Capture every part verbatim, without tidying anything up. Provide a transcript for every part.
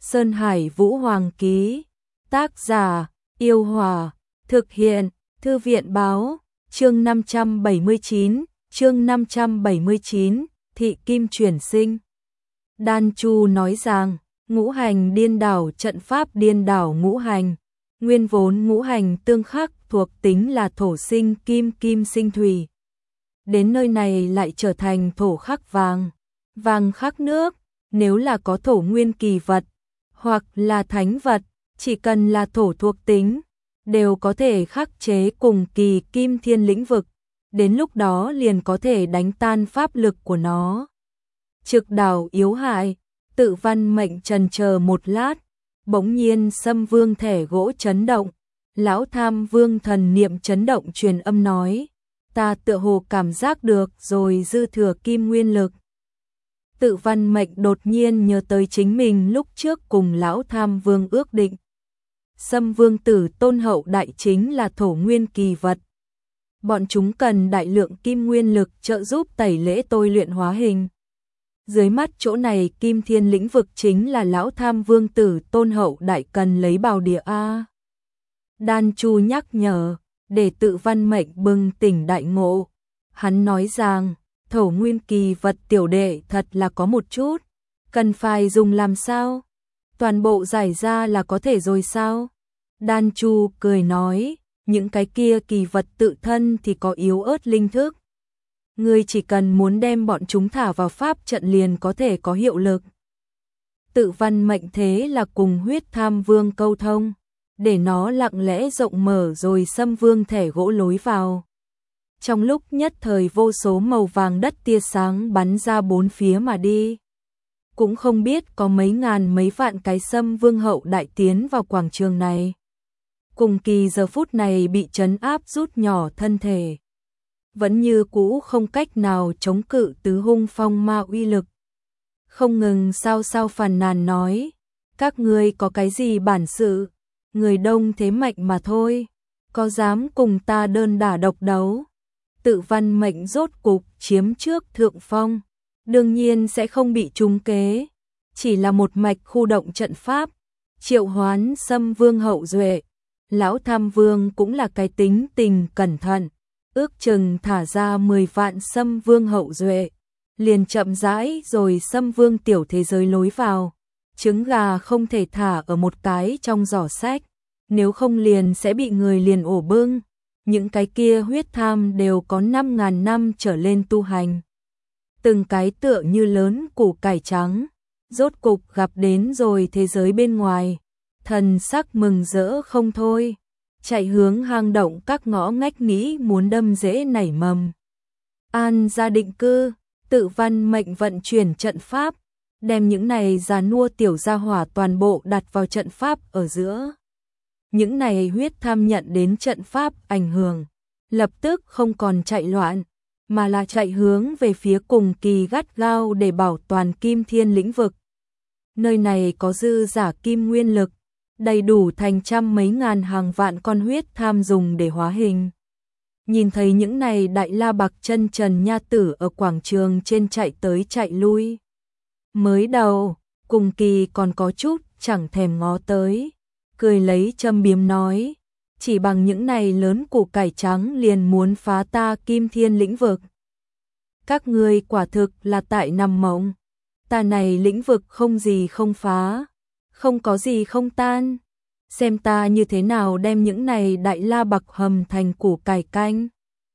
Sơn Hải Vũ Hoàng ký. Tác giả Yêu Hòa. Thực hiện Thư viện Báo. Chương năm trăm bảy mươi chín. Chương năm trăm bảy mươi chín. Thị Kim chuyển sinh. Đan Chu nói rằng ngũ hành điên đảo, trận pháp điên đảo ngũ hành. Nguyên vốn ngũ hành tương khắc, thuộc tính là thổ sinh kim, kim sinh thủy. Đến nơi này lại trở thành thổ khắc vàng, vàng khắc nước. Nếu là có thổ nguyên kỳ vật hoặc là thánh vật, chỉ cần là thổ thuộc tính đều có thể khắc chế cùng kỳ kim thiên lĩnh vực, đến lúc đó liền có thể đánh tan pháp lực của nó. Trực đảo yếu hại. Tự Văn Mệnh trần chờ một lát, bỗng nhiên Sâm Vương thẻ gỗ chấn động. Lão Tham Vương thần niệm chấn động truyền âm nói, ta tựa hồ cảm giác được rồi dư thừa kim nguyên lực. Tự Văn Mệnh đột nhiên nhớ tới chính mình lúc trước cùng Lão Tham Vương ước định. Sâm Vương tử tôn hậu đại chính là thổ nguyên kỳ vật. Bọn chúng cần đại lượng kim nguyên lực trợ giúp tẩy lễ tôi luyện hóa hình. Dưới mắt chỗ này kim thiên lĩnh vực chính là Lão Tham Vương tử tôn hậu đại cần lấy bảo địa A. Đan Chu nhắc nhở, để Tự Văn Mệnh bừng tỉnh đại ngộ. Hắn nói rằng, thổ nguyên kỳ vật tiểu đệ thật là có một chút. Cần phải dùng làm sao? Toàn bộ giải ra là có thể rồi sao? Đan Chu cười nói, những cái kia kỳ vật tự thân thì có yếu ớt linh thức. Ngươi chỉ cần muốn đem bọn chúng thả vào pháp trận liền có thể có hiệu lực. Tự Văn Mệnh thế là cùng Huyết Tham Vương câu thông, để nó lặng lẽ rộng mở rồi Sâm Vương thẻ gỗ lối vào. Trong lúc nhất thời vô số màu vàng đất tia sáng bắn ra bốn phía mà đi. Cũng không biết có mấy ngàn mấy vạn cái Sâm Vương hậu đại tiến vào quảng trường này. Cùng kỳ giờ phút này bị trấn áp rút nhỏ thân thể. Vẫn như cũ không cách nào chống cự tứ hung phong ma uy lực. Không ngừng sao sao phàn nàn nói, các ngươi có cái gì bản sự, người đông thế mạnh mà thôi, có dám cùng ta đơn đả độc đấu. Tự Văn Mệnh rốt cục chiếm trước thượng phong, đương nhiên sẽ không bị trúng kế, chỉ là một mạch khu động trận pháp, triệu hoán Sâm Vương hậu duệ. Lão Tham Vương cũng là cái tính tình cẩn thận, ước chừng thả ra mười vạn Sâm Vương hậu duệ, liền chậm rãi rồi Sâm Vương tiểu thế giới lối vào. Trứng gà không thể thả ở một cái trong giỏ sách, nếu không liền sẽ bị người liền ổ bưng. Những cái kia huyết tham đều có năm ngàn năm trở lên tu hành. Từng cái tựa như lớn củ cải trắng, rốt cục gặp đến rồi thế giới bên ngoài. Thần sắc mừng rỡ không thôi, chạy hướng hang động các ngõ ngách nghĩ muốn đâm rễ nảy mầm. An gia định cư, Tự Văn Mệnh vận chuyển trận pháp, đem những này già nua tiểu gia hỏa toàn bộ đặt vào trận pháp ở giữa. Những này huyết tham nhận đến trận pháp ảnh hưởng, lập tức không còn chạy loạn, mà là chạy hướng về phía cùng kỳ gắt gao để bảo toàn kim thiên lĩnh vực. Nơi này có dư giả kim nguyên lực, đầy đủ thành trăm mấy ngàn hàng vạn con huyết tham dùng để hóa hình. Nhìn thấy những này đại la bạc chân trần nha tử ở quảng trường trên chạy tới chạy lui. Mới đầu, cùng kỳ còn có chút chẳng thèm ngó tới, cười lấy châm biếm nói, chỉ bằng những này lớn củ cải trắng liền muốn phá ta kim thiên lĩnh vực. Các ngươi quả thực là tại nằm mộng, ta này lĩnh vực không gì không phá, không có gì không tan, xem ta như thế nào đem những này đại la bạc hầm thành củ cải canh.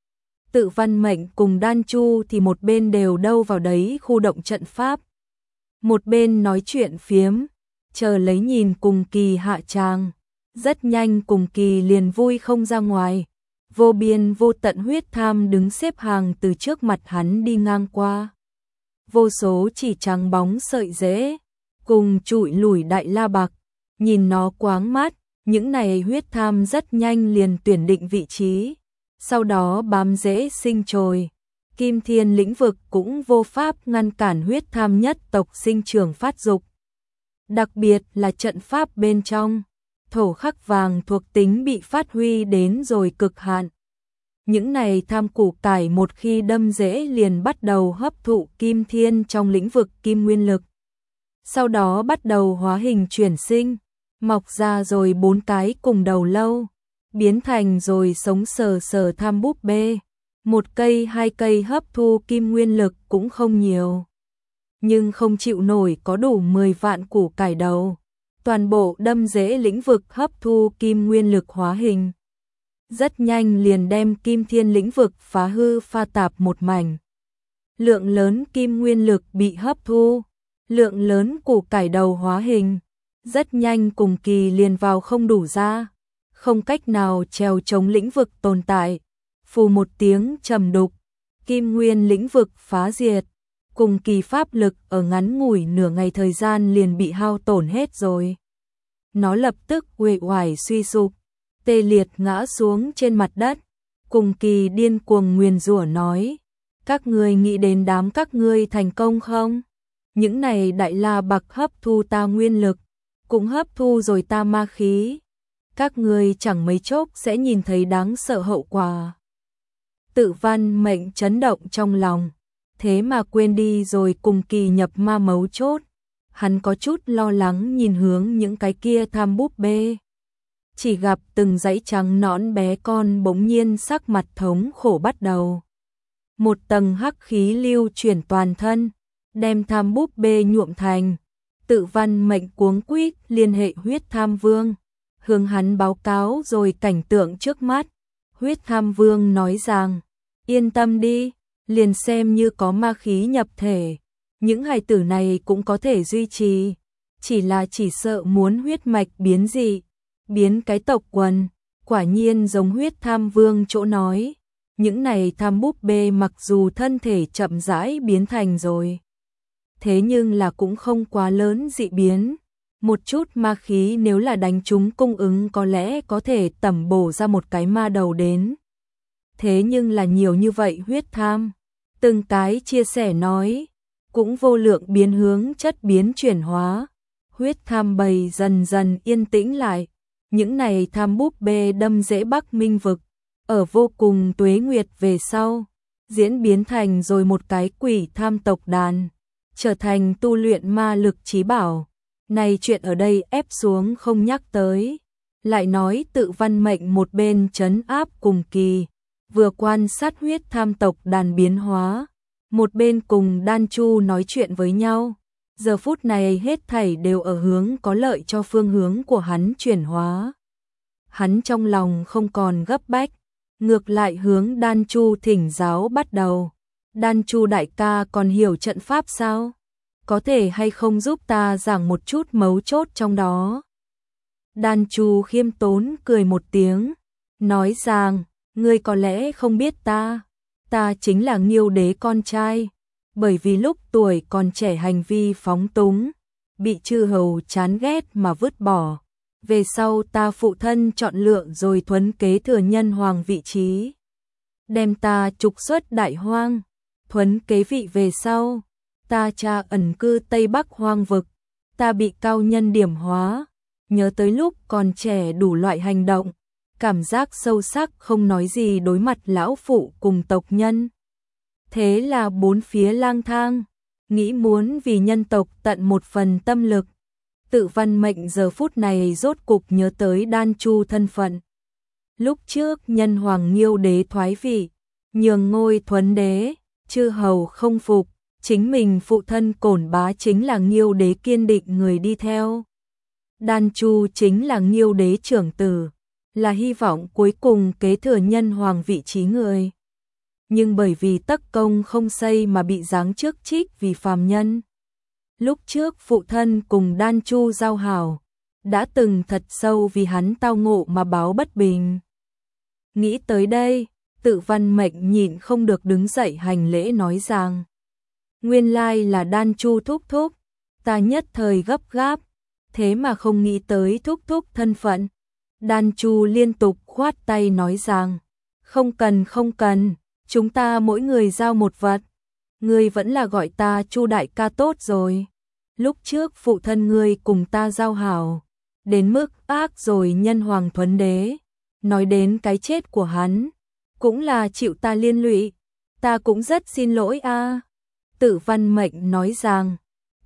Tự Văn Mệnh cùng Đan Chu thì một bên đều đâu vào đấy khu động trận pháp, một bên nói chuyện phiếm, chờ lấy nhìn cùng kỳ hạ tràng. Rất nhanh cùng kỳ liền vui không ra ngoài, vô biên vô tận huyết tham đứng xếp hàng từ trước mặt hắn đi ngang qua. Vô số chỉ trắng bóng sợi rễ, cùng trụi lủi đại la bạc, nhìn nó quáng mắt, những này huyết tham rất nhanh liền tuyển định vị trí, sau đó bám rễ sinh trồi. Kim thiên lĩnh vực cũng vô pháp ngăn cản huyết tham nhất tộc sinh trưởng phát dục. Đặc biệt là trận pháp bên trong, thổ khắc vàng thuộc tính bị phát huy đến rồi cực hạn. Những này tham củ cải một khi đâm rễ liền bắt đầu hấp thụ kim thiên trong lĩnh vực kim nguyên lực. sau đó bắt đầu hóa hình chuyển sinh, mọc ra rồi bốn cái cùng đầu lâu, biến thành rồi sống sờ sờ tham búp bê. Một cây hai cây hấp thu kim nguyên lực cũng không nhiều, nhưng không chịu nổi có đủ mười vạn củ cải đầu. Toàn bộ đâm rễ lĩnh vực hấp thu kim nguyên lực hóa hình. Rất nhanh liền đem kim thiên lĩnh vực phá hư pha tạp một mảnh. Lượng lớn kim nguyên lực bị hấp thu, lượng lớn củ cải đầu hóa hình. Rất nhanh cùng kỳ liền vào không đủ ra, không cách nào trèo chống lĩnh vực tồn tại. Phù một tiếng trầm đục, kim nguyên lĩnh vực phá diệt. Cùng kỳ pháp lực ở ngắn ngủi nửa ngày thời gian liền bị hao tổn hết rồi. Nó lập tức uể oải suy sụp, tê liệt ngã xuống trên mặt đất. Cùng kỳ điên cuồng nguyền rủa nói, các ngươi nghĩ đến đám các ngươi thành công không? Những này đại la bạc hấp thu ta nguyên lực, cũng hấp thu rồi ta ma khí. Các ngươi chẳng mấy chốc sẽ nhìn thấy đáng sợ hậu quả. Tự Văn Mệnh chấn động trong lòng, thế mà quên đi rồi cùng kỳ nhập ma mấu chốt. Hắn có chút lo lắng nhìn hướng những cái kia tham búp bê. Chỉ gặp từng dãy trắng nõn bé con bỗng nhiên sắc mặt thống khổ bắt đầu. Một tầng hắc khí lưu chuyển toàn thân, đem tham búp bê nhuộm thành. Tự Văn Mệnh cuống quýt liên hệ huyết tham vương, hướng hắn báo cáo rồi cảnh tượng trước mắt. Huyết tham vương nói rằng, yên tâm đi, liền xem như có ma khí nhập thể, những hài tử này cũng có thể duy trì, chỉ là chỉ sợ muốn huyết mạch biến dị, biến cái tộc quần. Quả nhiên giống huyết tham vương chỗ nói, những này tham búp bê mặc dù thân thể chậm rãi biến thành rồi, thế nhưng là cũng không quá lớn dị biến. Một chút ma khí nếu là đánh chúng cung ứng có lẽ có thể tẩm bổ ra một cái ma đầu đến. Thế nhưng là nhiều như vậy huyết tham, từng cái chia sẻ nói, cũng vô lượng biến hướng chất biến chuyển hóa. Huyết tham bầy dần dần yên tĩnh lại, những này tham búp bê đâm rễ Bắc Minh vực, ở vô cùng tuế nguyệt về sau, diễn biến thành rồi một cái quỷ tham tộc đàn, trở thành tu luyện ma lực chí bảo. Này chuyện ở đây ép xuống không nhắc tới, lại nói Tự Văn Mệnh một bên trấn áp cùng kỳ, vừa quan sát huyết tham tộc đàn biến hóa, một bên cùng Đan Chu nói chuyện với nhau. Giờ phút này hết thảy đều ở hướng có lợi cho phương hướng của hắn chuyển hóa. Hắn trong lòng không còn gấp bách, ngược lại hướng Đan Chu thỉnh giáo bắt đầu. Đan Chu đại ca còn hiểu trận pháp sao? Có thể hay không giúp ta giảng một chút mấu chốt trong đó? Đan Chu khiêm tốn cười một tiếng, nói rằng, ngươi có lẽ không biết ta, ta chính là Nghiêu đế con trai, bởi vì lúc tuổi còn trẻ hành vi phóng túng, bị chư hầu chán ghét mà vứt bỏ. Về sau ta phụ thân chọn lựa rồi thuấn kế thừa nhân hoàng vị trí, đem ta trục xuất đại hoang. Thuấn kế vị về sau, ta cha ẩn cư Tây Bắc hoang vực, ta bị cao nhân điểm hóa, nhớ tới lúc còn trẻ đủ loại hành động, cảm giác sâu sắc không nói gì đối mặt lão phụ cùng tộc nhân. Thế là bốn phía lang thang, nghĩ muốn vì nhân tộc tận một phần tâm lực. Tự Văn Mệnh giờ phút này rốt cục nhớ tới Đan Chu thân phận. Lúc trước nhân hoàng Nghiêu đế thoái vị, nhường ngôi Thuấn đế, chư hầu không phục, chính mình phụ thân Cổn Bá chính là Nghiêu đế kiên định người đi theo. Đan Chu chính là Nghiêu đế trưởng tử, là hy vọng cuối cùng kế thừa nhân hoàng vị trí người. Nhưng bởi vì tất công không xây mà bị giáng chức trích vì phàm nhân. Lúc trước phụ thân cùng Đan Chu giao hảo, đã từng thật sâu vì hắn tao ngộ mà báo bất bình. Nghĩ tới đây, Tự Văn Mệnh nhịn không được đứng dậy hành lễ nói rằng, nguyên lai là Đan Chu thúc thúc, ta nhất thời gấp gáp, thế mà không nghĩ tới thúc thúc thân phận. Đan Chu liên tục khoát tay nói rằng, không cần không cần, chúng ta mỗi người giao một vật, ngươi vẫn là gọi ta Chu đại ca tốt rồi. Lúc trước phụ thân ngươi cùng ta giao hảo, đến mức ác rồi nhân hoàng Thuấn đế, nói đến cái chết của hắn, cũng là chịu ta liên lụy, ta cũng rất xin lỗi a. Tự Văn Mệnh nói rằng,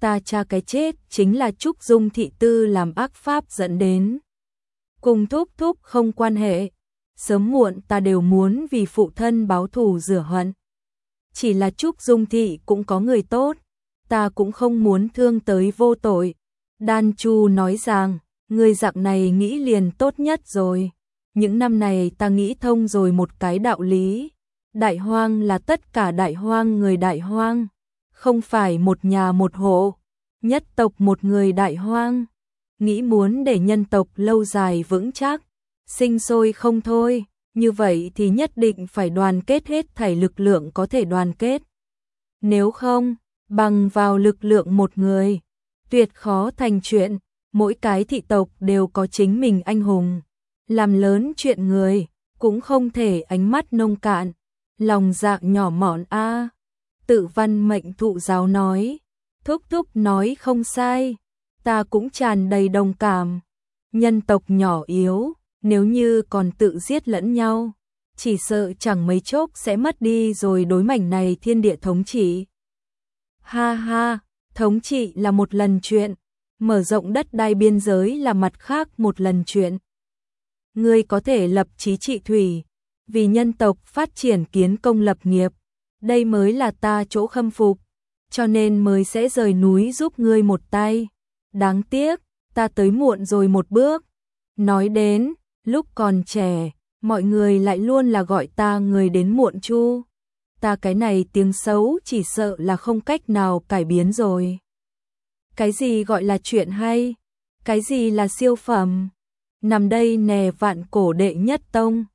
ta cha cái chết chính là Trúc Dung thị tư làm ác pháp dẫn đến. Cùng thúc thúc không quan hệ, sớm muộn ta đều muốn vì phụ thân báo thù rửa hận. Chỉ là Trúc Dung thị cũng có người tốt, ta cũng không muốn thương tới vô tội. Đan Chu nói rằng, người dạng này nghĩ liền tốt nhất rồi. Những năm này ta nghĩ thông rồi một cái đạo lý. Đại hoang là tất cả đại hoang người đại hoang, không phải một nhà một hộ, nhất tộc một người đại hoang. Nghĩ muốn để nhân tộc lâu dài vững chắc, sinh sôi không thôi, như vậy thì nhất định phải đoàn kết hết thảy lực lượng có thể đoàn kết. Nếu không, bằng vào lực lượng một người, tuyệt khó thành chuyện. Mỗi cái thị tộc đều có chính mình anh hùng, làm lớn chuyện người, cũng không thể ánh mắt nông cạn, lòng dạ nhỏ mọn a. Tự Văn Mệnh thụ giáo nói, thúc thúc nói không sai, ta cũng tràn đầy đồng cảm. Nhân tộc nhỏ yếu, nếu như còn tự giết lẫn nhau, chỉ sợ chẳng mấy chốc sẽ mất đi rồi đối mảnh này thiên địa thống trị. Ha ha, thống trị là một lần chuyện, mở rộng đất đai biên giới là mặt khác một lần chuyện. Ngươi có thể lập chí trị thủy, vì nhân tộc phát triển kiến công lập nghiệp, đây mới là ta chỗ khâm phục, cho nên mới sẽ rời núi giúp ngươi một tay. Đáng tiếc, ta tới muộn rồi một bước. Nói đến, lúc còn trẻ, mọi người lại luôn là gọi ta người đến muộn chu. Ta cái này tiếng xấu chỉ sợ là không cách nào cải biến rồi. Cái gì gọi là chuyện hay? Cái gì là siêu phẩm? Nằm đây nè vạn cổ đệ nhất tông,